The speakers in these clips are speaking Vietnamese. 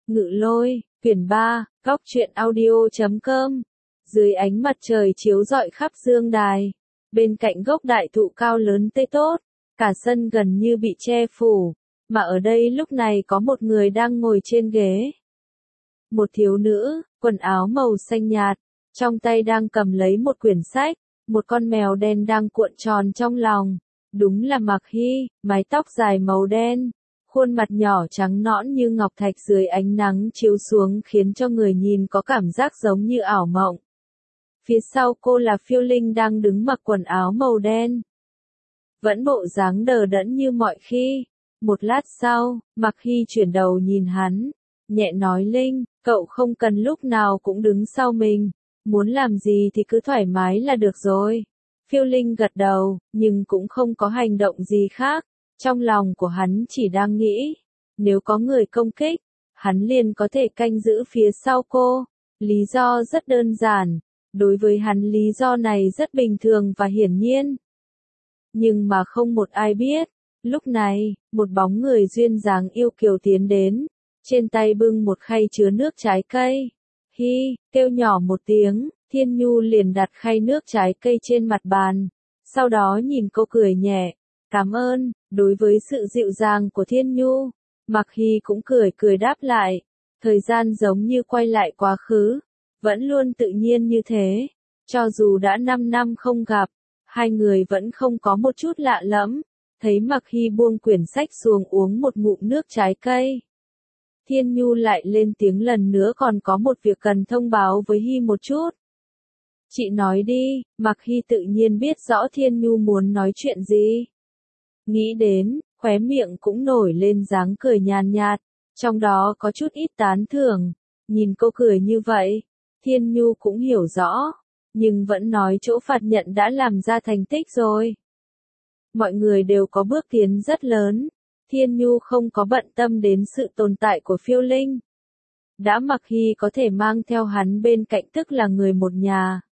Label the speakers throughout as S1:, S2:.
S1: Ngự Lôi, quyển 3, góc truyện audio.com. Dưới ánh mặt trời chiếu rọi khắp dương đài, bên cạnh gốc đại thụ cao lớn tê tốt, cả sân gần như bị che phủ, mà ở đây lúc này có một người đang ngồi trên ghế. Một thiếu nữ, quần áo màu xanh nhạt, trong tay đang cầm lấy một quyển sách, một con mèo đen đang cuộn tròn trong lòng. Đúng là Mạc Hy, mái tóc dài màu đen, khuôn mặt nhỏ trắng nõn như ngọc thạch dưới ánh nắng chiếu xuống khiến cho người nhìn có cảm giác giống như ảo mộng. Phía sau cô là Phiêu Linh đang đứng mặc quần áo màu đen. Vẫn bộ dáng đờ đẫn như mọi khi. Một lát sau, Mạc Hy chuyển đầu nhìn hắn, nhẹ nói: Linh, cậu không cần lúc nào cũng đứng sau mình, muốn làm gì thì cứ thoải mái là được rồi. Phiêu Linh gật đầu, nhưng cũng không có hành động gì khác. Trong lòng của hắn chỉ đang nghĩ, nếu có người công kích, hắn liền có thể canh giữ phía sau cô. Lý do rất đơn giản, đối với hắn lý do này rất bình thường và hiển nhiên. Nhưng mà không một ai biết, lúc này, một bóng người duyên dáng yêu kiều tiến đến, trên tay bưng một khay chứa nước trái cây. Hi, kêu nhỏ một tiếng, Thiên Nhu liền đặt khay nước trái cây trên mặt bàn, sau đó nhìn cô cười nhẹ, cảm ơn. Đối với sự dịu dàng của Thiên Nhu, Mạc Hy cũng cười cười đáp lại, thời gian giống như quay lại quá khứ, vẫn luôn tự nhiên như thế, cho dù đã 5 năm không gặp, hai người vẫn không có một chút lạ lẫm. Thấy Mạc Hy buông quyển sách xuống uống một ngụm nước trái cây, Thiên Nhu lại lên tiếng lần nữa: còn có một việc cần thông báo với Hy một chút. Chị nói đi. Mạc Hy tự nhiên biết rõ Thiên Nhu muốn nói chuyện gì. Nghĩ đến, khóe miệng cũng nổi lên dáng cười nhàn nhạt, trong đó có chút ít tán thưởng. Nhìn cô cười như vậy, Thiên Nhu cũng hiểu rõ, nhưng vẫn nói chỗ phạt nhận đã làm ra thành tích rồi. Mọi người đều có bước tiến rất lớn, Thiên Nhu không có bận tâm đến sự tồn tại của Phiêu Linh. Đã Mạc Hy có thể mang theo hắn bên cạnh tức là người một nhà.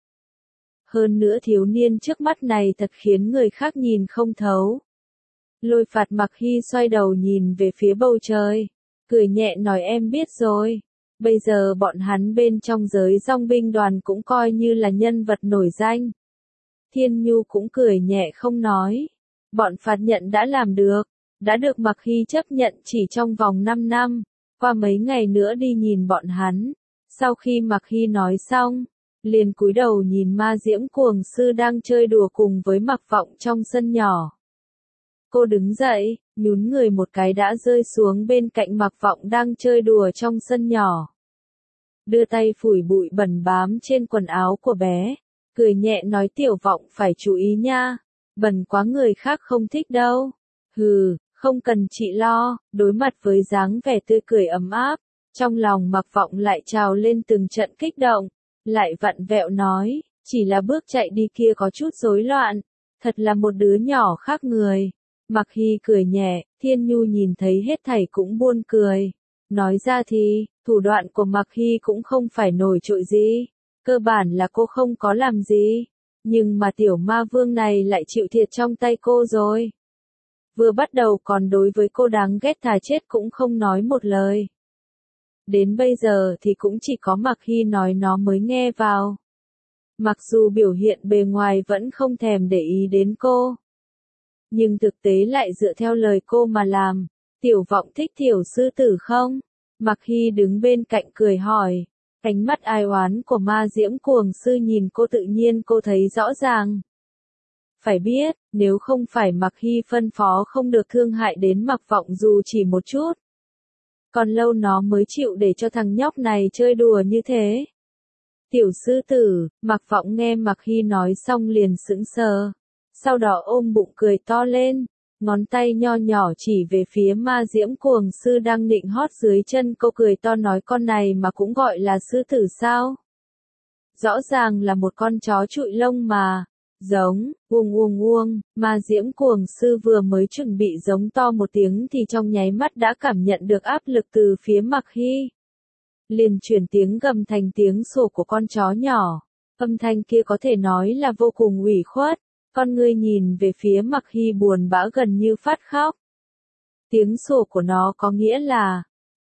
S1: Hơn nữa thiếu niên trước mắt này thật khiến người khác nhìn không thấu. Lôi Phạt Mạc Hy xoay đầu nhìn về phía bầu trời, cười nhẹ nói: em biết rồi. Bây giờ bọn hắn bên trong giới dong binh đoàn cũng coi như là nhân vật nổi danh. Thiên Nhu cũng cười nhẹ không nói. Bọn phạt nhận đã làm được, đã được Mạc Hy chấp nhận chỉ trong vòng 5 năm, qua mấy ngày nữa đi nhìn bọn hắn. Sau khi Mạc Hy nói xong, liền cúi đầu nhìn Ma Diễm Cuồng Sư đang chơi đùa cùng với Mạc Vọng trong sân nhỏ. Cô đứng dậy, nhún người một cái đã rơi xuống bên cạnh Mạc Vọng đang chơi đùa trong sân nhỏ. Đưa tay phủi bụi bẩn bám trên quần áo của bé, cười nhẹ nói: Tiểu Vọng phải chú ý nha, bẩn quá người khác không thích đâu. Hừ, không cần chị lo. Đối mặt với dáng vẻ tươi cười ấm áp, trong lòng Mạc Vọng lại trào lên từng trận kích động, lại vặn vẹo nói: chỉ là bước chạy đi kia có chút rối loạn, thật là một đứa nhỏ khác người. Mạc Hy cười nhẹ, Thiên Nhu nhìn thấy hết thảy cũng buồn cười. Nói ra thì, thủ đoạn của Mạc Hy cũng không phải nổi trội gì, cơ bản là cô không có làm gì, nhưng mà tiểu ma vương này lại chịu thiệt trong tay cô rồi. Vừa bắt đầu còn đối với cô đáng ghét thà chết cũng không nói một lời. Đến bây giờ thì cũng chỉ có Mạc Hy nói nó mới nghe vào. Mặc dù biểu hiện bề ngoài vẫn không thèm để ý đến cô, nhưng thực tế lại dựa theo lời cô mà làm. Tiểu Vọng thích tiểu sư tử không? Mạc Hy đứng bên cạnh cười hỏi. Ánh mắt ai oán của Ma Diễm Cuồng Sư nhìn cô tự nhiên cô thấy rõ ràng. Phải biết, nếu không phải Mạc Hy phân phó không được thương hại đến Mạc Vọng dù chỉ một chút, còn lâu nó mới chịu để cho thằng nhóc này chơi đùa như thế. Tiểu sư tử. Mạc Vọng nghe Mạc Hy nói xong liền sững sờ, sau đó ôm bụng cười to lên, ngón tay nho nhỏ chỉ về phía Ma Diễm Cuồng Sư đang nịnh hót dưới chân cô, cười to nói: con này mà cũng gọi là sư tử sao? Rõ ràng là một con chó trụi lông mà. Giống, uông uông uông. Ma Diễm Cuồng Sư vừa mới chuẩn bị giống to một tiếng thì trong nháy mắt đã cảm nhận được áp lực từ phía Mạc Hy. Liền chuyển tiếng gầm thành tiếng sủa của con chó nhỏ. Âm thanh kia có thể nói là vô cùng ủy khuất. Con ngươi nhìn về phía Mạc Hy buồn bã gần như phát khóc. Tiếng sủa của nó có nghĩa là,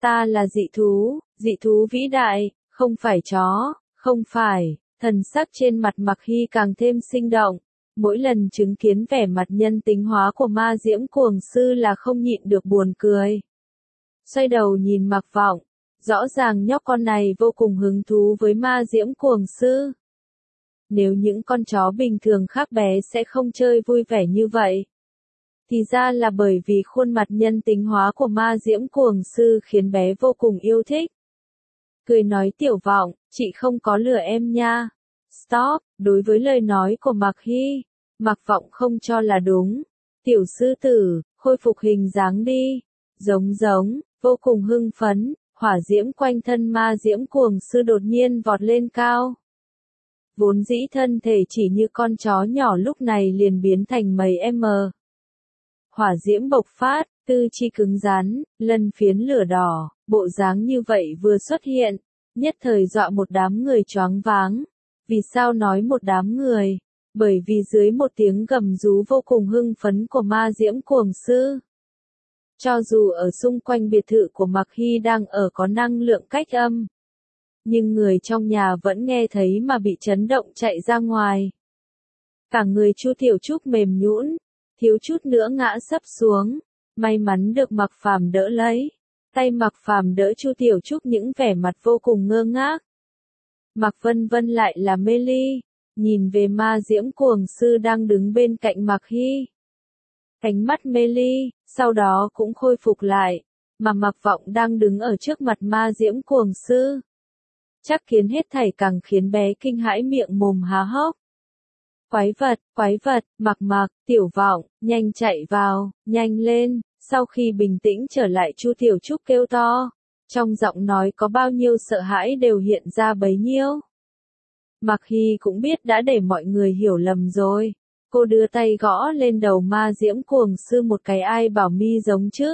S1: Ta là dị thú vĩ đại, không phải chó, không phải. Thần sắc trên mặt Mặc Hy càng thêm sinh động. Mỗi lần chứng kiến vẻ mặt nhân tính hóa của ma diễm cuồng sư là không nhịn được buồn cười. Xoay đầu nhìn Mạc Vọng, rõ ràng nhóc con này vô cùng hứng thú với ma diễm cuồng sư. Nếu những con chó bình thường khác bé sẽ không chơi vui vẻ như vậy. Thì ra là bởi vì khuôn mặt nhân tính hóa của ma diễm cuồng sư khiến bé vô cùng yêu thích. Cười nói Tiểu Vọng, chị không có lừa em nha. Stop, đối với lời nói của Mạc Hy, Mạc Vọng không cho là đúng. Tiểu sư tử, khôi phục hình dáng đi. Giống, vô cùng hưng phấn, hỏa diễm quanh thân ma diễm cuồng sư đột nhiên vọt lên cao. Vốn dĩ thân thể chỉ như con chó nhỏ lúc này liền biến thành mấy m. Hỏa diễm bộc phát, tư chi cứng rắn, lân phiến lửa đỏ, bộ dáng như vậy vừa xuất hiện, nhất thời dọa một đám người choáng váng. Vì sao nói một đám người? Bởi vì dưới một tiếng gầm rú vô cùng hưng phấn của ma diễm cuồng sư. Cho dù ở xung quanh biệt thự của Mạc Hy đang ở có năng lượng cách âm, nhưng người trong nhà vẫn nghe thấy mà bị chấn động chạy ra ngoài. Cả người Chu Tiểu Trúc mềm nhũn, thiếu chút nữa ngã sấp xuống, may mắn được Mạc Phàm đỡ lấy. Tay Mạc Phàm đỡ Chu Tiểu Trúc những vẻ mặt vô cùng ngơ ngác. Mạc Vân Vân lại là mê ly, nhìn về ma diễm cuồng sư đang đứng bên cạnh Mạc Hy. Ánh mắt mê ly, sau đó cũng khôi phục lại, mà Mạc Vọng đang đứng ở trước mặt ma diễm cuồng sư. Chắc kiến hết thảy càng khiến bé kinh hãi miệng mồm há hốc. Quái vật, Mạc, Tiểu Vọng, nhanh chạy vào, nhanh lên. Sau khi bình tĩnh trở lại Chu Tiểu Trúc kêu to, trong giọng nói có bao nhiêu sợ hãi đều hiện ra bấy nhiêu. Mạc Hy cũng biết đã để mọi người hiểu lầm rồi. Cô đưa tay gõ lên đầu ma diễm cuồng sư một cái, ai bảo mi giống chứ.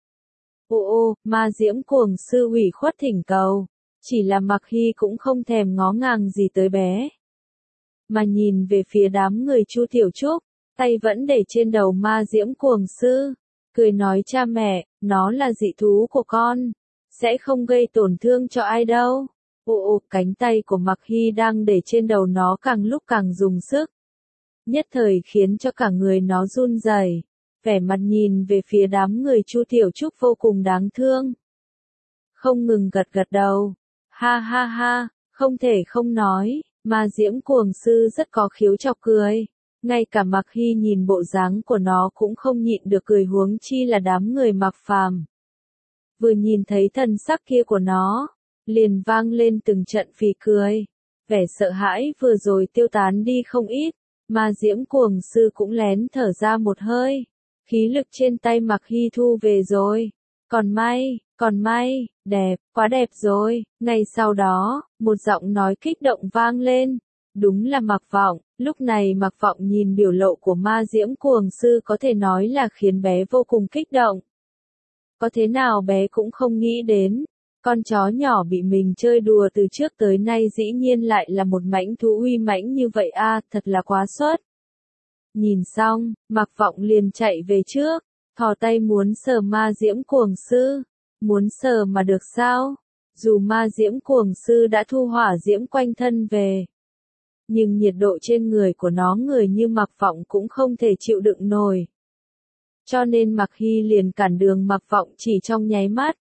S1: Ma diễm cuồng sư ủy khuất thỉnh cầu. Chỉ là Mạc Hy cũng không thèm ngó ngàng gì tới bé. Mà nhìn về phía đám người Chu Tiểu Trúc, tay vẫn để trên đầu ma diễm cuồng sư. Cười nói cha mẹ, nó là dị thú của con. Sẽ không gây tổn thương cho ai đâu. Cánh tay của Mạc Hy đang để trên đầu nó càng lúc càng dùng sức. Nhất thời khiến cho cả người nó run rẩy, vẻ mặt nhìn về phía đám người Chu Tiểu Trúc vô cùng đáng thương. Không ngừng gật đầu. Ha, không thể không nói, ma diễm cuồng sư rất có khiếu chọc cười. Ngay cả Mạc Hy nhìn bộ dáng của nó cũng không nhịn được cười, huống chi là đám người Mạc Phàm. Vừa nhìn thấy thần sắc kia của nó, liền vang lên từng trận phì cười. Vẻ sợ hãi vừa rồi tiêu tán đi không ít, ma diễm cuồng sư cũng lén thở ra một hơi. Khí lực trên tay Mạc Hy thu về rồi. Còn may, đẹp, quá đẹp rồi. Ngay sau đó, một giọng nói kích động vang lên. Đúng là Mạc Vọng. Lúc này Mạc Vọng nhìn biểu lộ của ma diễm cuồng sư có thể nói là khiến bé vô cùng kích động. Có thế nào bé cũng không nghĩ đến, con chó nhỏ bị mình chơi đùa từ trước tới nay dĩ nhiên lại là một mãnh thú uy mãnh như vậy a, thật là quá xuất. Nhìn xong, Mạc Vọng liền chạy về trước, thò tay muốn sờ ma diễm cuồng sư. Muốn sờ mà được sao? Dù ma diễm cuồng sư đã thu hỏa diễm quanh thân về, nhưng nhiệt độ trên người của nó người như Mạc Vọng cũng không thể chịu đựng nổi. Cho nên Mạc Hy liền cản đường Mạc Vọng chỉ trong nháy mắt.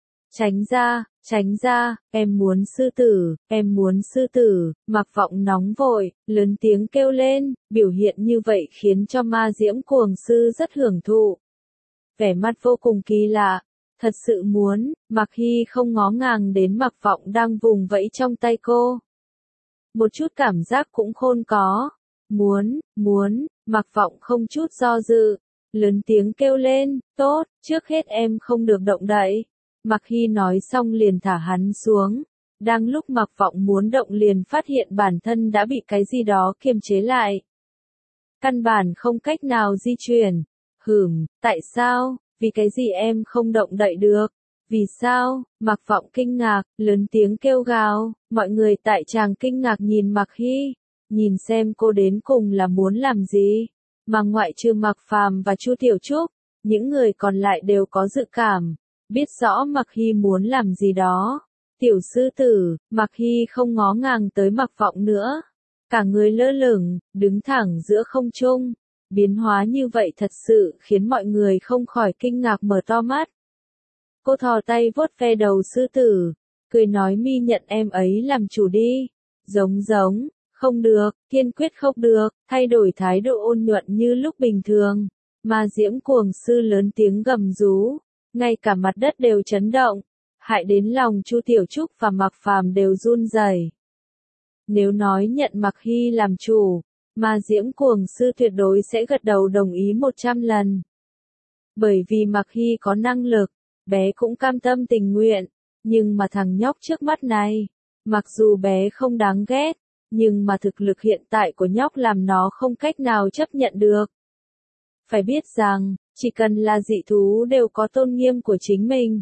S1: Tránh ra, em muốn sư tử, Mạc Vọng nóng vội, lớn tiếng kêu lên, biểu hiện như vậy khiến cho ma diễm cuồng sư rất hưởng thụ. Vẻ mặt vô cùng kỳ lạ, thật sự muốn, Mạc Hy không ngó ngàng đến Mạc Vọng đang vùng vẫy trong tay cô. Một chút cảm giác cũng không có. Muốn, Mạc Vọng không chút do dự, lớn tiếng kêu lên, tốt, trước hết em không được động đậy. Mạc Hy nói xong liền thả hắn xuống. Đang lúc Mạc Vọng muốn động liền phát hiện bản thân đã bị cái gì đó kiềm chế lại. Căn bản không cách nào di chuyển. Tại sao? Vì cái gì em không động đậy được? Vì sao? Mạc Vọng kinh ngạc, lớn tiếng kêu gào. Mọi người tại tràng kinh ngạc nhìn Mạc Hy, nhìn xem cô đến cùng là muốn làm gì. Mà ngoại trừ Mạc Phàm và Chu Tiểu Trúc, những người còn lại đều có dự cảm. biết rõ Mặc Hy muốn làm gì đó. Tiểu sư tử, Mặc Hy không ngó ngàng tới Mặc Vọng nữa. Cả người lơ lửng, đứng thẳng giữa không trung. Biến hóa như vậy thật sự khiến mọi người không khỏi kinh ngạc mở to mắt. Cô thò tay vuốt ve đầu sư tử, cười nói mi nhận em ấy làm chủ đi. Giống, không được, kiên quyết không được, thay đổi thái độ ôn nhuận như lúc bình thường. Ma Diễm Cuồng Sư lớn tiếng gầm rú, ngay cả mặt đất đều chấn động, hại đến lòng Chu Tiểu Trúc và Mạc Phàm đều run rẩy. Nếu nói nhận Mặc Hy làm chủ, Ma Diễm Cuồng Sư tuyệt đối sẽ gật đầu đồng ý 100 lần. Bởi vì Mặc Hy có năng lực, bé cũng cam tâm tình nguyện, nhưng mà thằng nhóc trước mắt này, mặc dù bé không đáng ghét, nhưng mà thực lực hiện tại của nhóc làm nó không cách nào chấp nhận được. Phải biết rằng, chỉ cần là dị thú đều có tôn nghiêm của chính mình.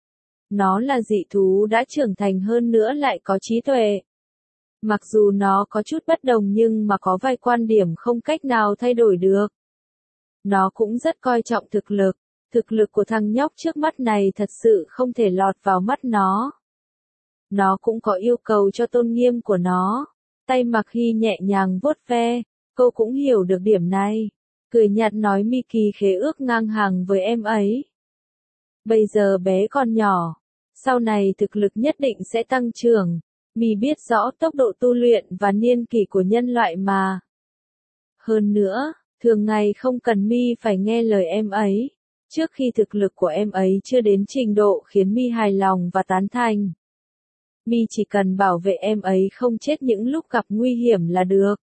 S1: Nó là dị thú đã trưởng thành hơn nữa lại có trí tuệ. Mặc dù nó có chút bất đồng nhưng mà có vài quan điểm không cách nào thay đổi được. Nó cũng rất coi trọng thực lực của thằng nhóc trước mắt này thật sự không thể lọt vào mắt nó. Nó cũng có yêu cầu cho tôn nghiêm của nó. Tay Mặc Hy nhẹ nhàng vuốt ve, cô cũng hiểu được điểm này. Cười nhạt nói mi kỳ khế ước ngang hàng với em ấy. Bây giờ bé còn nhỏ, sau này thực lực nhất định sẽ tăng trưởng. Mi biết rõ tốc độ tu luyện và niên kỷ của nhân loại mà. Hơn nữa, thường ngày không cần Mi phải nghe lời em ấy, trước khi thực lực của em ấy chưa đến trình độ khiến Mi hài lòng và tán thành. Mi chỉ cần bảo vệ em ấy không chết những lúc gặp nguy hiểm là được.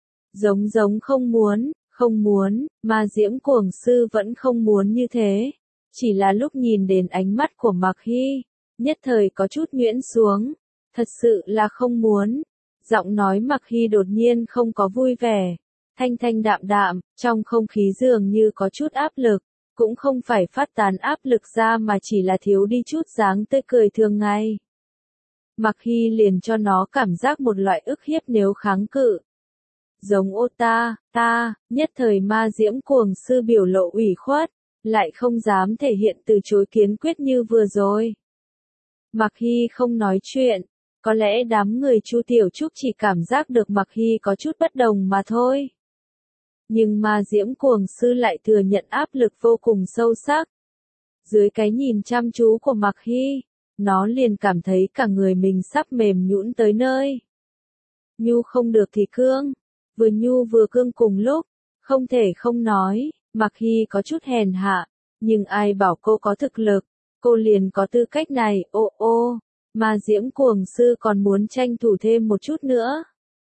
S1: Giống không muốn, Ma Diễm Cuồng Sư vẫn không muốn như thế. Chỉ là lúc nhìn đến ánh mắt của Mặc Hy, nhất thời có chút nhuyễn xuống. Thật sự là không muốn. Giọng nói Mặc Hy đột nhiên không có vui vẻ. Thanh đạm, trong không khí dường như có chút áp lực. Cũng không phải phát tán áp lực ra mà chỉ là thiếu đi chút dáng tươi cười thường ngày. Mặc Hy liền cho nó cảm giác một loại ức hiếp nếu kháng cự. Giống ô ta, nhất thời Ma Diễm Cuồng Sư biểu lộ ủy khuất, lại không dám thể hiện từ chối kiên quyết như vừa rồi. Mặc Hy không nói chuyện, có lẽ đám người Chu Tiểu Trúc chỉ cảm giác được Mặc Hy có chút bất đồng mà thôi. Nhưng Ma Diễm Cuồng Sư lại thừa nhận áp lực vô cùng sâu sắc. Dưới cái nhìn chăm chú của Mặc Hy, nó liền cảm thấy cả người mình sắp mềm nhũn tới nơi. Nhu không được thì cương, vừa nhu vừa cương cùng lúc, không thể không nói, Mặc Hy có chút hèn hạ, nhưng ai bảo cô có thực lực, cô liền có tư cách này, Ma Diễm Cuồng Sư còn muốn tranh thủ thêm một chút nữa.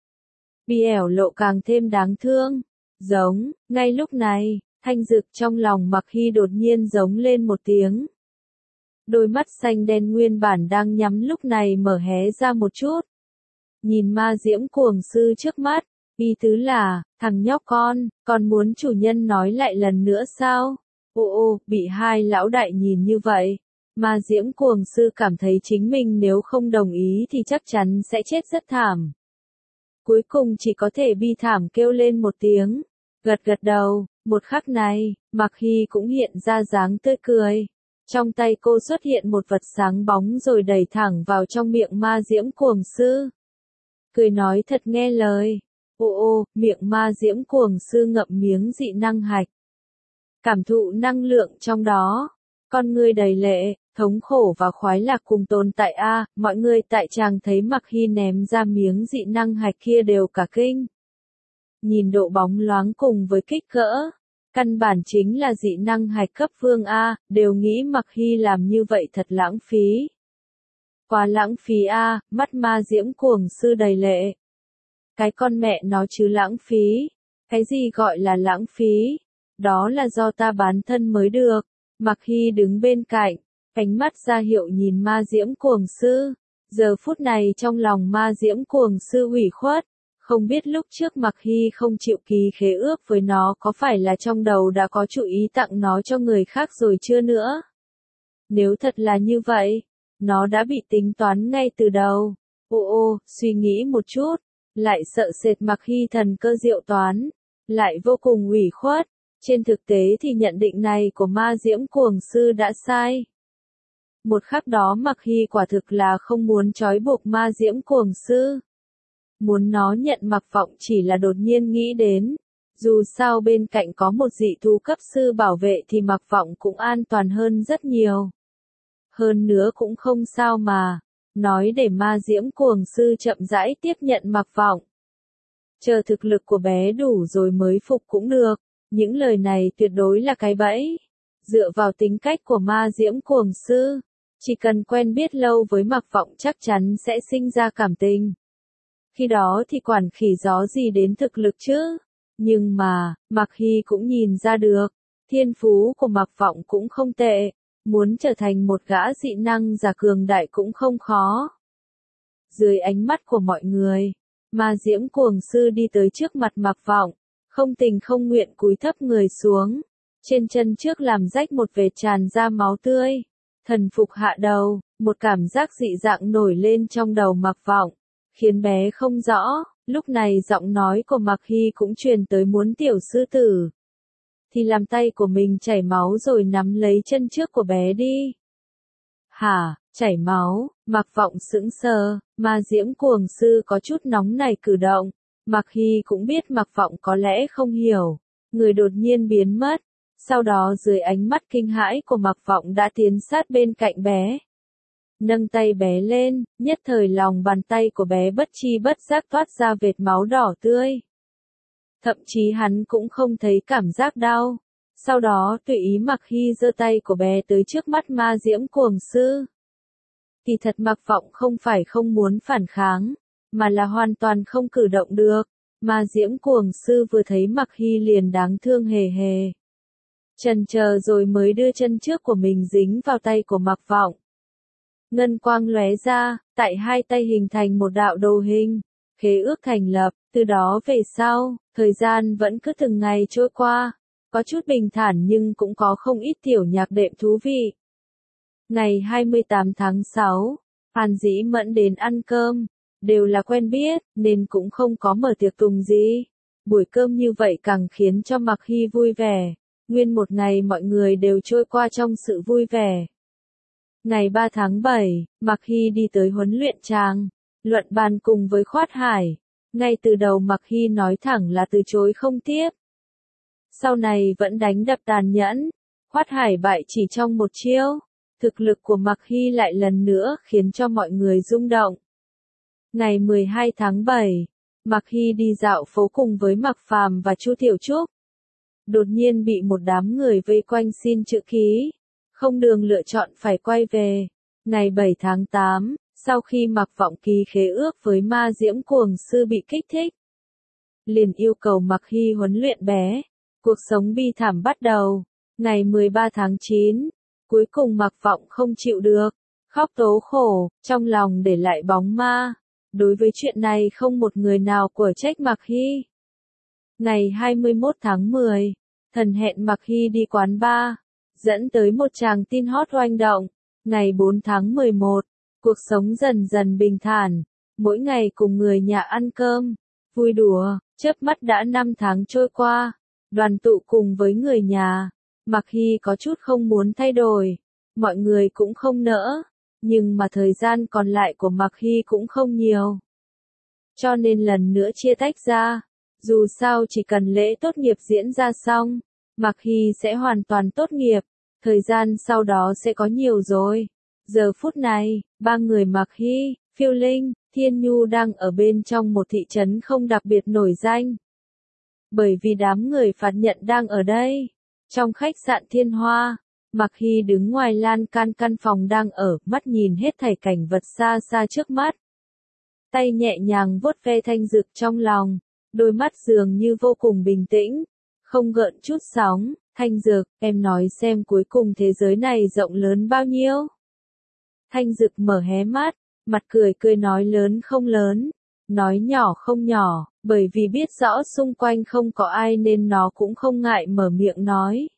S1: Biểu lộ càng thêm đáng thương. Ngay lúc này, Thanh Dực trong lòng Mặc Hy đột nhiên giống lên một tiếng. Đôi mắt xanh đen nguyên bản đang nhắm lúc này mở hé ra một chút. Nhìn Ma Diễm Cuồng Sư trước mắt, ý tứ là, thằng nhóc con muốn chủ nhân nói lại lần nữa sao? Bị hai lão đại nhìn như vậy. Ma Diễm Cuồng Sư cảm thấy chính mình nếu không đồng ý thì chắc chắn sẽ chết rất thảm. Cuối cùng chỉ có thể bi thảm kêu lên một tiếng, gật đầu, một khắc này, Mặc Hy cũng hiện ra dáng tươi cười. Trong tay cô xuất hiện một vật sáng bóng rồi đẩy thẳng vào trong miệng Ma Diễm Cuồng Sư. Cười nói thật nghe lời. Miệng Ma Diễm Cuồng Sư ngậm miếng dị năng hạch. Cảm thụ năng lượng trong đó. Con người đầy lệ, thống khổ và khoái lạc cùng tồn tại mọi người tại tràng thấy Mặc Hy ném ra miếng dị năng hạch kia đều cả kinh. Nhìn độ bóng loáng cùng với kích cỡ, căn bản chính là dị năng hạch cấp vương đều nghĩ Mặc Hy làm như vậy thật lãng phí. Quá lãng phí mắt Ma Diễm Cuồng Sư đầy lệ. Cái con mẹ nó chứ lãng phí. Cái gì gọi là lãng phí? Đó là do ta bán thân mới được. Mặc Hy đứng bên cạnh, ánh mắt ra hiệu nhìn Ma Diễm Cuồng Sư. Giờ phút này trong lòng Ma Diễm Cuồng Sư ủy khuất. Không biết lúc trước Mặc Hy không chịu ký khế ước với nó có phải là trong đầu đã có chủ ý tặng nó cho người khác rồi chưa nữa? Nếu thật là như vậy, nó đã bị tính toán ngay từ đầu. Suy nghĩ một chút, lại sợ sệt Mặc Hy thần cơ diệu toán, lại vô cùng ủy khuất. Trên thực tế thì nhận định này của Ma Diễm Cuồng Sư đã sai. Một khắc đó Mạc Hy quả thực là không muốn trói buộc ma diễm cuồng sư. Muốn nó nhận Mạc Vọng chỉ là đột nhiên nghĩ đến. Dù sao bên cạnh có một dị thú cấp sư bảo vệ thì Mạc Vọng cũng an toàn hơn rất nhiều. Hơn nữa cũng không sao mà. Nói để ma diễm cuồng sư chậm rãi tiếp nhận Mạc Vọng. Chờ thực lực của bé đủ rồi mới phục cũng được. Những lời này tuyệt đối là cái bẫy. Dựa vào tính cách của ma diễm cuồng sư, chỉ cần quen biết lâu với Mạc Vọng chắc chắn sẽ sinh ra cảm tình. Khi đó thì quản khỉ gió gì đến thực lực chứ? Nhưng mà, Mạc Hy cũng nhìn ra được, thiên phú của Mạc Vọng cũng không tệ, muốn trở thành một gã dị năng giả cường đại cũng không khó. Dưới ánh mắt của mọi người, ma diễm cuồng sư đi tới trước mặt Mạc Vọng, không tình không nguyện cúi thấp người xuống, trên chân trước làm rách một vệt tràn ra máu tươi. Thần phục hạ đầu, một cảm giác dị dạng nổi lên trong đầu Mạc Vọng, khiến bé không rõ, lúc này giọng nói của Mạc Hy cũng truyền tới muốn tiểu sư tử. Thì làm tay của mình chảy máu rồi nắm lấy chân trước của bé đi. Hả, chảy máu, Mạc Vọng sững sờ, ma diễm cuồng sư có chút nóng này cử động. Mạc Hy cũng biết Mạc Vọng có lẽ không hiểu, người đột nhiên biến mất. Sau đó dưới ánh mắt kinh hãi của Mạc Vọng đã tiến sát bên cạnh bé. Nâng tay bé lên, nhất thời lòng bàn tay của bé bất chi bất giác toát ra vệt máu đỏ tươi. Thậm chí hắn cũng không thấy cảm giác đau. Sau đó tùy ý Mạc Hy giơ tay của bé tới trước mắt ma diễm cuồng sư. Kỳ thật Mạc Vọng không phải không muốn phản kháng, mà là hoàn toàn không cử động được. Ma diễm cuồng sư vừa thấy Mạc Hy liền đáng thương hề hề. Chần chờ rồi mới đưa chân trước của mình dính vào tay của Mạc Vọng. Ngân quang lóe ra, tại hai tay hình thành một đạo đồ hình, khế ước thành lập, từ đó về sau, thời gian vẫn cứ từng ngày trôi qua, có chút bình thản nhưng cũng có không ít tiểu nhạc đệm thú vị. Ngày 28 tháng 6, Hàn Dĩ Mẫn đến ăn cơm, đều là quen biết, nên cũng không có mở tiệc tùng gì. Buổi cơm như vậy càng khiến cho Mạc Hy vui vẻ. Nguyên một ngày mọi người đều trôi qua trong sự vui vẻ. Ngày 3 tháng 7, Mạc Hy đi tới huấn luyện tràng, luận bàn cùng với Khoát Hải. Ngay từ đầu Mạc Hy nói thẳng là từ chối không tiếp. Sau này vẫn đánh đập tàn nhẫn, Khoát Hải bại chỉ trong một chiêu. Thực lực của Mạc Hy lại lần nữa khiến cho mọi người rung động. Ngày 12 tháng 7, Mạc Hy đi dạo phố cùng với Mạc Phàm và Chu Tiểu Trúc. Đột nhiên bị một đám người vây quanh xin chữ ký, không đường lựa chọn phải quay về. Ngày 7 tháng 8, sau khi Mạc Vọng ký khế ước với ma diễm cuồng sư bị kích thích, liền yêu cầu Mạc Hy huấn luyện bé. Cuộc sống bi thảm bắt đầu. Ngày 13 tháng 9, cuối cùng Mạc Vọng không chịu được, khóc tố khổ, trong lòng để lại bóng ma. Đối với chuyện này không một người nào của trách Mạc Hy. Ngày 21 tháng 10, thần hẹn Mạc Hy đi quán bar, dẫn tới một tràng tin hot oanh động. Ngày 4 tháng 11, cuộc sống dần dần bình thản, mỗi ngày cùng người nhà ăn cơm, vui đùa, chớp mắt đã 5 tháng trôi qua, đoàn tụ cùng với người nhà. Mạc Hy có chút không muốn thay đổi, mọi người cũng không nỡ, nhưng mà thời gian còn lại của Mạc Hy cũng không nhiều. Cho nên lần nữa chia tách ra. Dù sao chỉ cần lễ tốt nghiệp diễn ra xong, Mạc Hy sẽ hoàn toàn tốt nghiệp, thời gian sau đó sẽ có nhiều rồi. Giờ phút này, ba người Mạc Hy, Phiêu Linh, Thiên Nhu đang ở bên trong một thị trấn không đặc biệt nổi danh. Bởi vì đám người phạt nhận đang ở đây. Trong khách sạn Thiên Hoa, Mạc Hy đứng ngoài lan can căn phòng đang ở, mắt nhìn hết thảy cảnh vật xa xa trước mắt. Tay nhẹ nhàng vuốt ve Thanh Dực trong lòng. Đôi mắt dường như vô cùng bình tĩnh, không gợn chút sóng. Thanh Dực, em nói xem cuối cùng thế giới này rộng lớn bao nhiêu? Thanh Dực mở hé mắt, mặt cười cười nói lớn không lớn, nói nhỏ không nhỏ, bởi vì biết rõ xung quanh không có ai nên nó cũng không ngại mở miệng nói.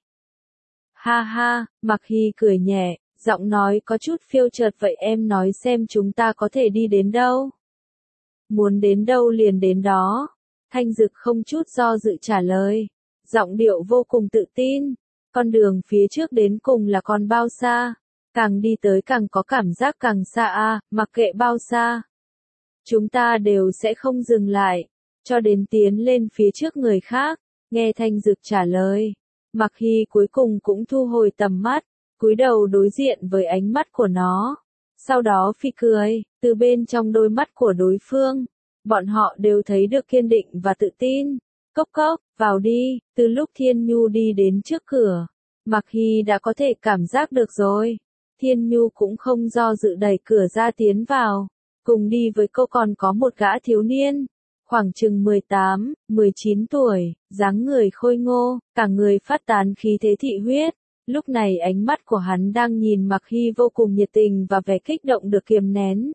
S1: Ha ha, Mạc Hy cười nhẹ, giọng nói có chút phiêu chợt vậy em nói xem chúng ta có thể đi đến đâu? Muốn đến đâu liền đến đó. Thanh Dực không chút do dự trả lời, giọng điệu vô cùng tự tin, con đường phía trước đến cùng là còn bao xa, Càng đi tới càng có cảm giác càng xa mặc kệ bao xa. Chúng ta đều sẽ không dừng lại, cho đến tiến lên phía trước người khác, nghe Thanh Dực trả lời. Mặc Hy cuối cùng cũng thu hồi tầm mắt, cúi đầu đối diện với ánh mắt của nó. Sau đó phì cười, từ bên trong đôi mắt của đối phương, bọn họ đều thấy được kiên định và tự tin. Cốc cốc, vào đi, từ lúc Thiên Nhu đi đến trước cửa, Mặc Hy đã có thể cảm giác được rồi. Thiên Nhu cũng không do dự đẩy cửa ra tiến vào. Cùng đi với cô còn có một gã thiếu niên, khoảng chừng 18, 19 tuổi, dáng người khôi ngô, cả người phát tán khí thế thị huyết. Lúc này ánh mắt của hắn đang nhìn Mặc Hy vô cùng nhiệt tình và vẻ kích động được kiềm nén.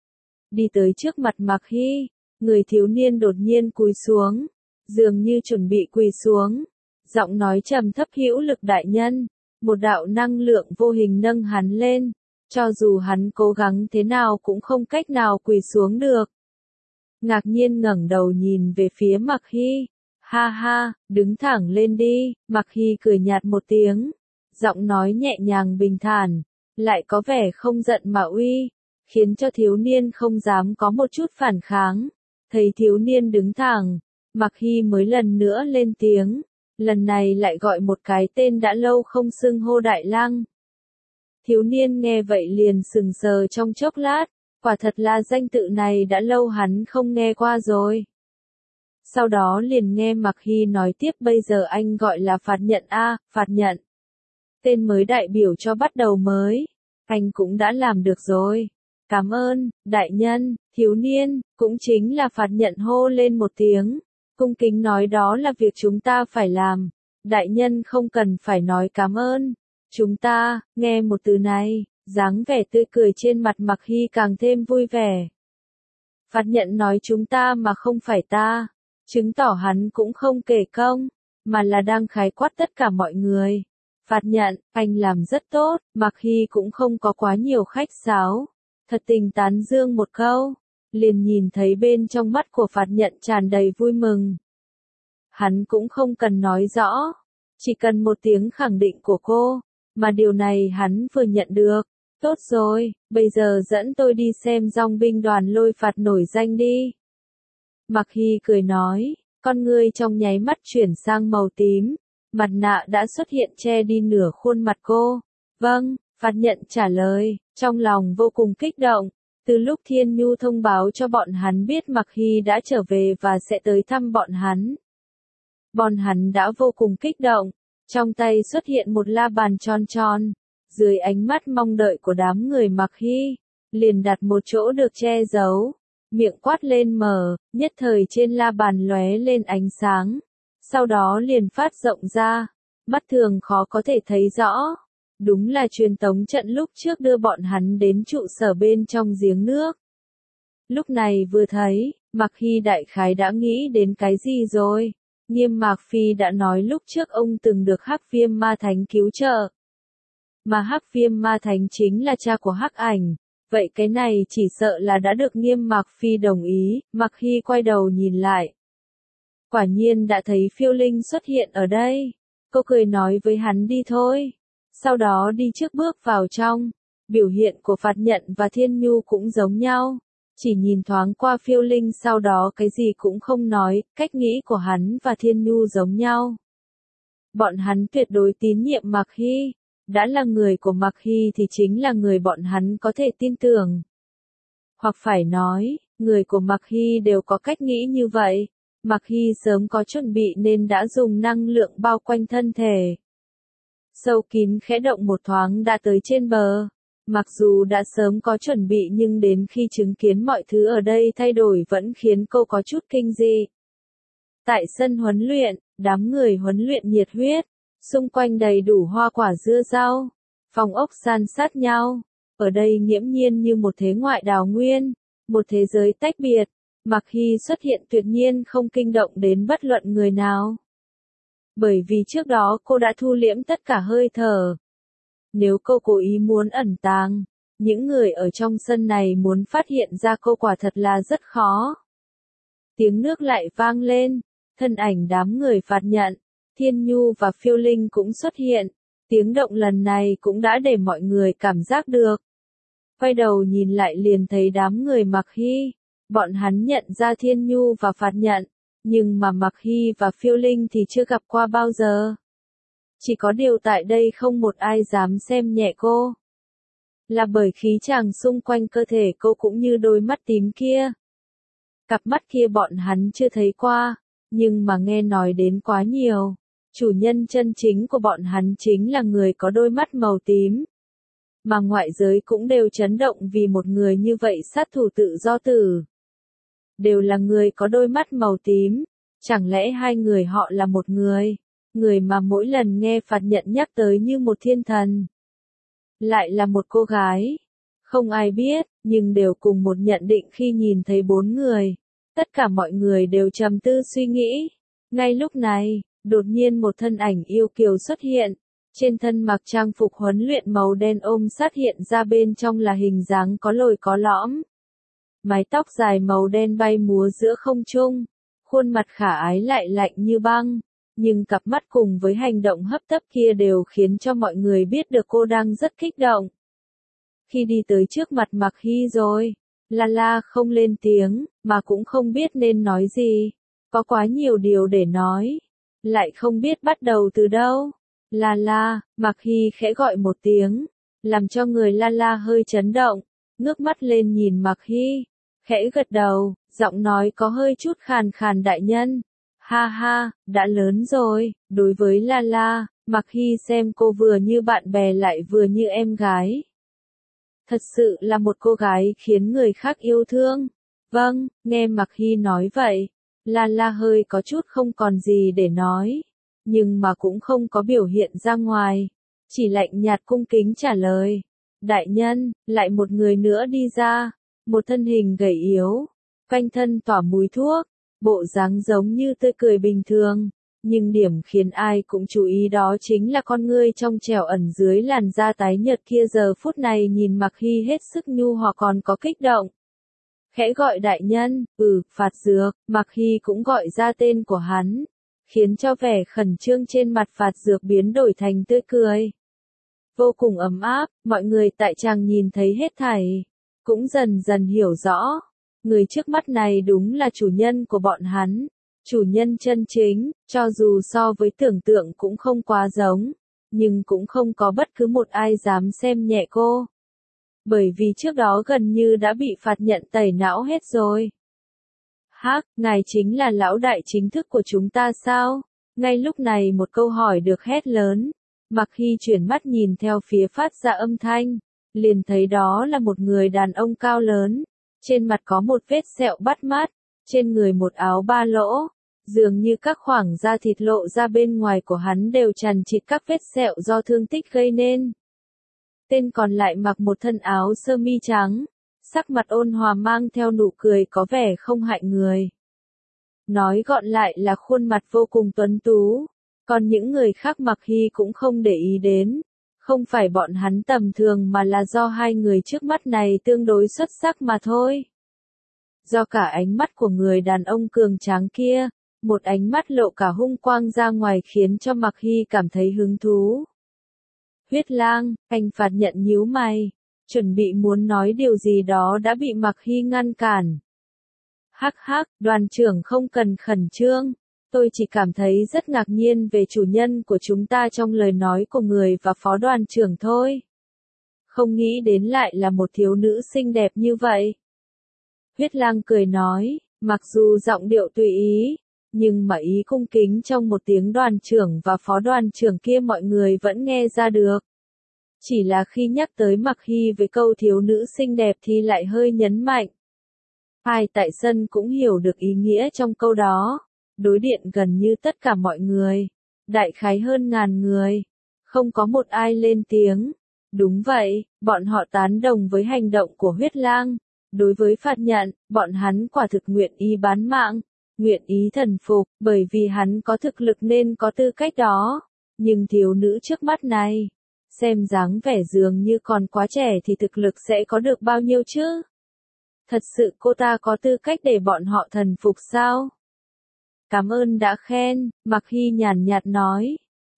S1: Đi tới trước mặt Mặc Hy, người thiếu niên đột nhiên cúi xuống, dường như chuẩn bị quỳ xuống. Giọng nói trầm thấp hữu lực đại nhân, một đạo năng lượng vô hình nâng hắn lên. Cho dù hắn cố gắng thế nào cũng không cách nào quỳ xuống được. Ngạc nhiên ngẩng đầu nhìn về phía Mặc Hy. Ha ha, đứng thẳng lên đi, Mặc Hy cười nhạt một tiếng. Giọng nói nhẹ nhàng bình thản, lại có vẻ không giận mà uy, khiến cho thiếu niên không dám có một chút phản kháng. Thấy thiếu niên đứng thẳng, Mặc Hy mới lần nữa lên tiếng, lần này lại gọi một cái tên đã lâu không xưng hô Đại Lang. Thiếu niên nghe vậy liền sừng sờ trong chốc lát, quả thật là danh tự này đã lâu hắn không nghe qua rồi. Sau đó liền nghe Mặc Hy nói tiếp, bây giờ anh gọi là Phạt Nhận Phạt Nhận. Tên mới đại biểu cho bắt đầu mới, anh cũng đã làm được rồi. Cảm ơn, đại nhân. Thiếu niên, cũng chính là Phạt Nhận hô lên một tiếng, cung kính nói đó là việc chúng ta phải làm. Đại nhân không cần phải nói cảm ơn. Chúng ta, nghe một từ này, dáng vẻ tươi cười trên mặt Mặc Hy càng thêm vui vẻ. Phạt Nhận nói chúng ta mà không phải ta, chứng tỏ hắn cũng không kể công, mà là đang khái quát tất cả mọi người. Phạt Nhận, anh làm rất tốt. Mặc Hy cũng không có quá nhiều khách sáo, thật tình tán dương một câu, liền nhìn thấy bên trong mắt của Phạt Nhận tràn đầy vui mừng. Hắn cũng không cần nói rõ, chỉ cần một tiếng khẳng định của cô, mà điều này hắn vừa nhận được. Tốt rồi, bây giờ dẫn tôi đi xem dòng binh đoàn Lôi Phạt nổi danh đi. Mặc Hy cười nói, con ngươi trong nháy mắt chuyển sang màu tím, mặt nạ đã xuất hiện che đi nửa khuôn mặt cô. Vâng, Phạt Nhận trả lời, trong lòng vô cùng kích động. Từ lúc Thiên Nhu thông báo cho bọn hắn biết Mặc Hy đã trở về và sẽ tới thăm bọn hắn đã vô cùng kích động. Trong tay xuất hiện một la bàn tròn tròn, dưới ánh mắt mong đợi của đám người Mặc Hy, liền đặt một chỗ được che giấu, miệng quát lên mở, nhất thời trên la bàn lóe lên ánh sáng, sau đó liền phát rộng ra, mắt thường khó có thể thấy rõ. Đúng là truyền tống trận lúc trước đưa bọn hắn đến trụ sở bên trong giếng nước. Lúc này vừa thấy, Mặc Hy đại khái đã nghĩ đến cái gì rồi. Nghiêm Mạc Phi đã nói lúc trước ông từng được Hắc Viêm Ma Thánh cứu trợ. Mà Hắc Viêm Ma Thánh chính là cha của Hắc Ảnh. Vậy cái này chỉ sợ là đã được Nghiêm Mạc Phi đồng ý. Mặc Hy quay đầu nhìn lại, quả nhiên đã thấy Phiêu Linh xuất hiện ở đây. Cô cười nói với hắn đi thôi. Sau đó đi trước bước vào trong. Biểu hiện của Phạt Nhận và Thiên Nhu cũng giống nhau. Chỉ nhìn thoáng qua Phiêu Linh sau đó cái gì cũng không nói, cách nghĩ của hắn và Thiên Nhu giống nhau. Bọn hắn tuyệt đối tín nhiệm Mặc Hy. Đã là người của Mặc Hy thì chính là người bọn hắn có thể tin tưởng. Hoặc phải nói, người của Mặc Hy đều có cách nghĩ như vậy. Mặc Hy sớm có chuẩn bị nên đã dùng năng lượng bao quanh thân thể. Sâu kín khẽ động một thoáng đã tới trên bờ. Mặc dù đã sớm có chuẩn bị nhưng đến khi chứng kiến mọi thứ ở đây thay đổi vẫn khiến cô có chút kinh dị. Tại sân huấn luyện, đám người huấn luyện nhiệt huyết, xung quanh đầy đủ hoa quả dưa rau, phòng ốc san sát nhau. Ở đây nghiễm nhiên như một thế ngoại đào nguyên, một thế giới tách biệt. Mặc Hy xuất hiện tuyệt nhiên không kinh động đến bất luận người nào. Bởi vì trước đó cô đã thu liễm tất cả hơi thở. Nếu cô cố ý muốn ẩn tàng, những người ở trong sân này muốn phát hiện ra cô quả thật là rất khó. Tiếng nước lại vang lên, thân ảnh đám người Phạt Nhận, Thiên Nhu và Phiêu Linh cũng xuất hiện. Tiếng động lần này cũng đã để mọi người cảm giác được. Quay đầu nhìn lại liền thấy đám người Mạc Hy. Bọn hắn nhận ra Thiên Nhu và Phạt Nhận, nhưng mà Mạc Hy và Phiêu Linh thì chưa gặp qua bao giờ. Chỉ có điều tại đây không một ai dám xem nhẹ cô. Là bởi khí chàng xung quanh cơ thể cô cũng như đôi mắt tím kia. Cặp mắt kia bọn hắn chưa thấy qua, nhưng mà nghe nói đến quá nhiều. Chủ nhân chân chính của bọn hắn chính là người có đôi mắt màu tím. Mà ngoại giới cũng đều chấn động vì một người như vậy sát thủ tự do tử. Đều là người có đôi mắt màu tím, chẳng lẽ hai người họ là một người, người mà mỗi lần nghe Phạt Nhận nhắc tới như một thiên thần. Lại là một cô gái. Không ai biết, nhưng đều cùng một nhận định khi nhìn thấy bốn người. Tất cả mọi người đều trầm tư suy nghĩ. Ngay lúc này, đột nhiên một thân ảnh yêu kiều xuất hiện. Trên thân mặc trang phục huấn luyện màu đen ôm sát hiện ra bên trong là hình dáng có lồi có lõm. Mái tóc dài màu đen bay múa giữa không trung. Khuôn mặt khả ái lại lạnh như băng. Nhưng cặp mắt cùng với hành động hấp tấp kia đều khiến cho mọi người biết được cô đang rất kích động. Khi đi tới trước mặt Mạc Hy rồi, La không lên tiếng, mà cũng không biết nên nói gì. Có quá nhiều điều để nói, lại không biết bắt đầu từ đâu. La, Mạc Hy khẽ gọi một tiếng, làm cho người La hơi chấn động, ngước mắt lên nhìn Mạc Hy, khẽ gật đầu, giọng nói có hơi chút khàn khàn đại nhân. Ha, đã lớn rồi, đối với La, Mạc Hy xem cô vừa như bạn bè lại vừa như em gái. Thật sự là một cô gái khiến người khác yêu thương. Vâng, nghe Mạc Hy nói vậy, La hơi có chút không còn gì để nói, nhưng mà cũng không có biểu hiện ra ngoài, chỉ lạnh nhạt cung kính trả lời. Đại nhân, lại một người nữa đi ra, một thân hình gầy yếu, quanh thân tỏa mùi thuốc, bộ dáng giống như tươi cười bình thường, nhưng điểm khiến ai cũng chú ý đó chính là con ngươi trong trẻo ẩn dưới làn da tái nhợt kia giờ phút này nhìn Mạc Hy hết sức nhu hòa còn có kích động. Khẽ gọi đại nhân, Phạt Dược, Mạc Hy cũng gọi ra tên của hắn, khiến cho vẻ khẩn trương trên mặt Phạt Dược biến đổi thành tươi cười. Vô cùng ấm áp, mọi người tại tràng nhìn thấy hết thảy, cũng dần dần hiểu rõ. Người trước mắt này đúng là chủ nhân của bọn hắn, chủ nhân chân chính, cho dù so với tưởng tượng cũng không quá giống, nhưng cũng không có bất cứ một ai dám xem nhẹ cô. Bởi vì trước đó gần như đã bị Phạt Nhận tẩy não hết rồi. Ngài chính là lão đại chính thức của chúng ta sao? Ngay lúc này một câu hỏi được hét lớn. Mạc Hy chuyển mắt nhìn theo phía phát ra âm thanh, liền thấy đó là một người đàn ông cao lớn. Trên mặt có một vết sẹo bắt mắt, trên người một áo ba lỗ, dường như các khoảng da thịt lộ ra bên ngoài của hắn đều chằng chịt các vết sẹo do thương tích gây nên. Tên còn lại mặc một thân áo sơ mi trắng, sắc mặt ôn hòa mang theo nụ cười có vẻ không hại người. Nói gọn lại là khuôn mặt vô cùng tuấn tú, còn những người khác Mạc Hy cũng không để ý đến. Không phải bọn hắn tầm thường mà là do hai người trước mắt này tương đối xuất sắc mà thôi. Do cả ánh mắt của người đàn ông cường tráng kia, một ánh mắt lộ cả hung quang ra ngoài khiến cho Mạc Hy cảm thấy hứng thú. Huyết Lang, anh Phạt Nhận nhíu mày, chuẩn bị muốn nói điều gì đó đã bị Mạc Hy ngăn cản. Đoàn trưởng không cần khẩn trương. Tôi chỉ cảm thấy rất ngạc nhiên về chủ nhân của chúng ta trong lời nói của người và phó đoàn trưởng thôi. Không nghĩ đến lại là một thiếu nữ xinh đẹp như vậy. Huyết Lang cười nói, mặc dù giọng điệu tùy ý, nhưng mà ý cung kính trong một tiếng đoàn trưởng và phó đoàn trưởng kia mọi người vẫn nghe ra được. Chỉ là khi nhắc tới Mạc Hy với câu thiếu nữ xinh đẹp thì lại hơi nhấn mạnh. Ai tại sân cũng hiểu được ý nghĩa trong câu đó. Đối điện gần như tất cả mọi người, đại khái hơn 1000 người, không có một ai lên tiếng. Đúng vậy, bọn họ tán đồng với hành động của Huyết Lang. Đối với Phạt Nhận, bọn hắn quả thực nguyện ý bán mạng, nguyện ý thần phục, bởi vì hắn có thực lực nên có tư cách đó. Nhưng thiếu nữ trước mắt này, xem dáng vẻ dường như còn quá trẻ thì thực lực sẽ có được bao nhiêu chứ? Thật sự cô ta có tư cách để bọn họ thần phục sao? Cảm ơn đã khen, Mạc Hy nhàn nhạt nói.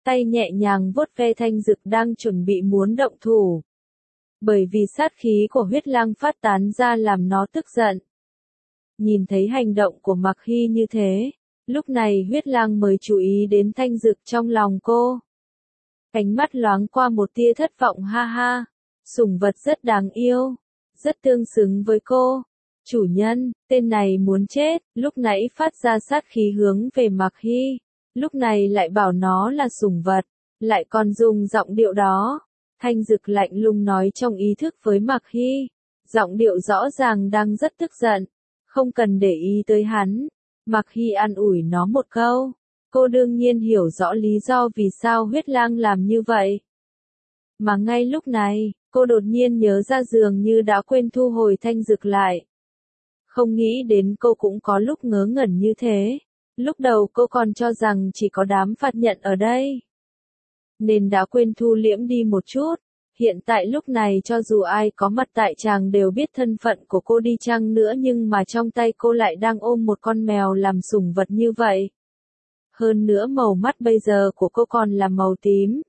S1: tay nhẹ nhàng vuốt ve Thanh Dực đang chuẩn bị muốn động thủ. Bởi vì sát khí của huyết lang phát tán ra làm nó tức giận. Nhìn thấy hành động của Mạc Hy như thế, lúc này huyết lang mới chú ý đến Thanh Dực trong lòng cô. Cánh mắt loáng qua một tia thất vọng, ha ha, sủng vật rất đáng yêu, rất tương xứng với cô. Chủ nhân, tên này muốn chết, lúc nãy phát ra sát khí hướng về Mạc Hy, lúc này lại bảo nó là sủng vật, lại còn dùng giọng điệu đó. Thanh Dực lạnh lùng nói trong ý thức với Mạc Hy, giọng điệu rõ ràng đang rất tức giận, không cần để ý tới hắn. Mạc Hy an ủi nó một câu, cô đương nhiên hiểu rõ lý do vì sao huyết lang làm như vậy. Mà ngay lúc này, cô đột nhiên nhớ ra dường như đã quên thu hồi Thanh Dực lại. Không nghĩ đến cô cũng có lúc ngớ ngẩn như thế, lúc đầu cô còn cho rằng chỉ có đám phạt nhận ở đây, nên đã quên thu liễm đi một chút. Hiện tại lúc này cho dù ai có mặt tại tràng đều biết thân phận của cô đi chăng nữa, nhưng mà trong tay cô lại đang ôm một con mèo làm sủng vật như vậy. Hơn nữa màu mắt bây giờ của cô còn là màu tím.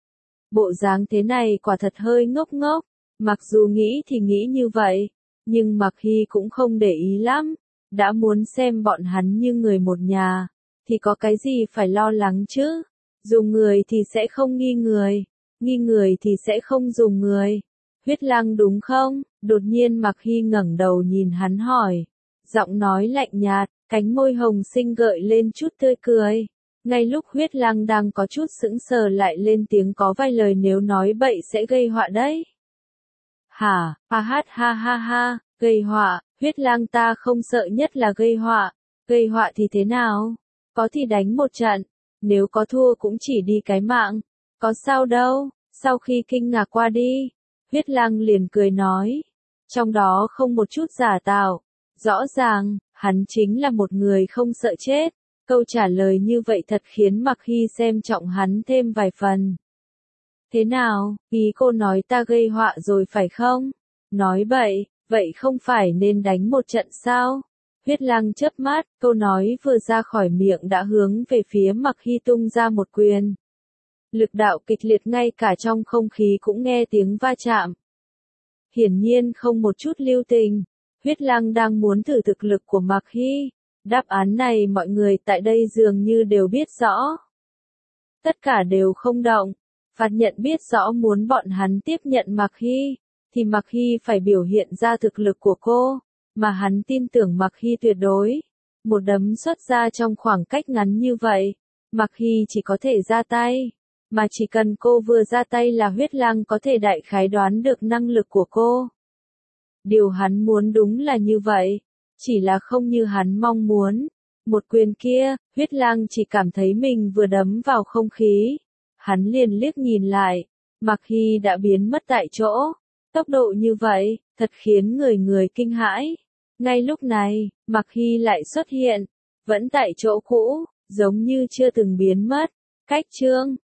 S1: Bộ dáng thế này quả thật hơi ngốc ngốc, mặc dù nghĩ thì nghĩ như vậy, nhưng Mạc Hy cũng không để ý lắm, đã muốn xem bọn hắn như người một nhà, thì có cái gì phải lo lắng chứ, dùng người thì sẽ không nghi người thì sẽ không dùng người. Huyết lang đúng không? Đột nhiên Mạc Hy ngẩng đầu nhìn hắn hỏi, giọng nói lạnh nhạt, cánh môi hồng xinh gợi lên chút tươi cười. Ngay lúc huyết lang đang có chút sững sờ lại lên tiếng, có vài lời nếu nói bậy sẽ gây họa đấy. Hả, ha hát ha ha ha, gây họa, huyết lang ta không sợ nhất là gây họa thì thế nào? Có thì đánh một trận, nếu có thua cũng chỉ đi cái mạng, có sao đâu. Sau khi kinh ngạc qua đi, huyết lang liền cười nói, trong đó không một chút giả tạo, rõ ràng, hắn chính là một người không sợ chết. Câu trả lời như vậy thật khiến Mạc Hy xem trọng hắn thêm vài phần. Thế nào, ý cô nói ta gây họa rồi phải không? Nói bậy, vậy không phải nên đánh một trận sao? Huyết lang chớp mắt, câu nói vừa ra khỏi miệng đã hướng về phía Mạc Hy tung ra một quyền. Lực đạo kịch liệt, ngay cả trong không khí cũng nghe tiếng va chạm. Hiển nhiên không một chút lưu tình, huyết lang đang muốn thử thực lực của Mạc Hy. Đáp án này mọi người tại đây dường như đều biết rõ. Tất cả đều không động. Phạt nhận biết rõ muốn bọn hắn tiếp nhận Mạc Hy, thì Mạc Hy phải biểu hiện ra thực lực của cô, mà hắn tin tưởng Mạc Hy tuyệt đối. Một đấm xuất ra trong khoảng cách ngắn như vậy, Mạc Hy chỉ có thể ra tay, mà chỉ cần cô vừa ra tay là huyết lang có thể đại khái đoán được năng lực của cô. Điều hắn muốn đúng là như vậy, chỉ là không như hắn mong muốn. Một quyền kia, huyết lang chỉ cảm thấy mình vừa đấm vào không khí. Hắn liền liếc nhìn lại, Mạc Hy đã biến mất tại chỗ. Tốc độ như vậy, thật khiến người kinh hãi. Ngay lúc này, Mạc Hy lại xuất hiện, vẫn tại chỗ cũ, giống như chưa từng biến mất. Cách chương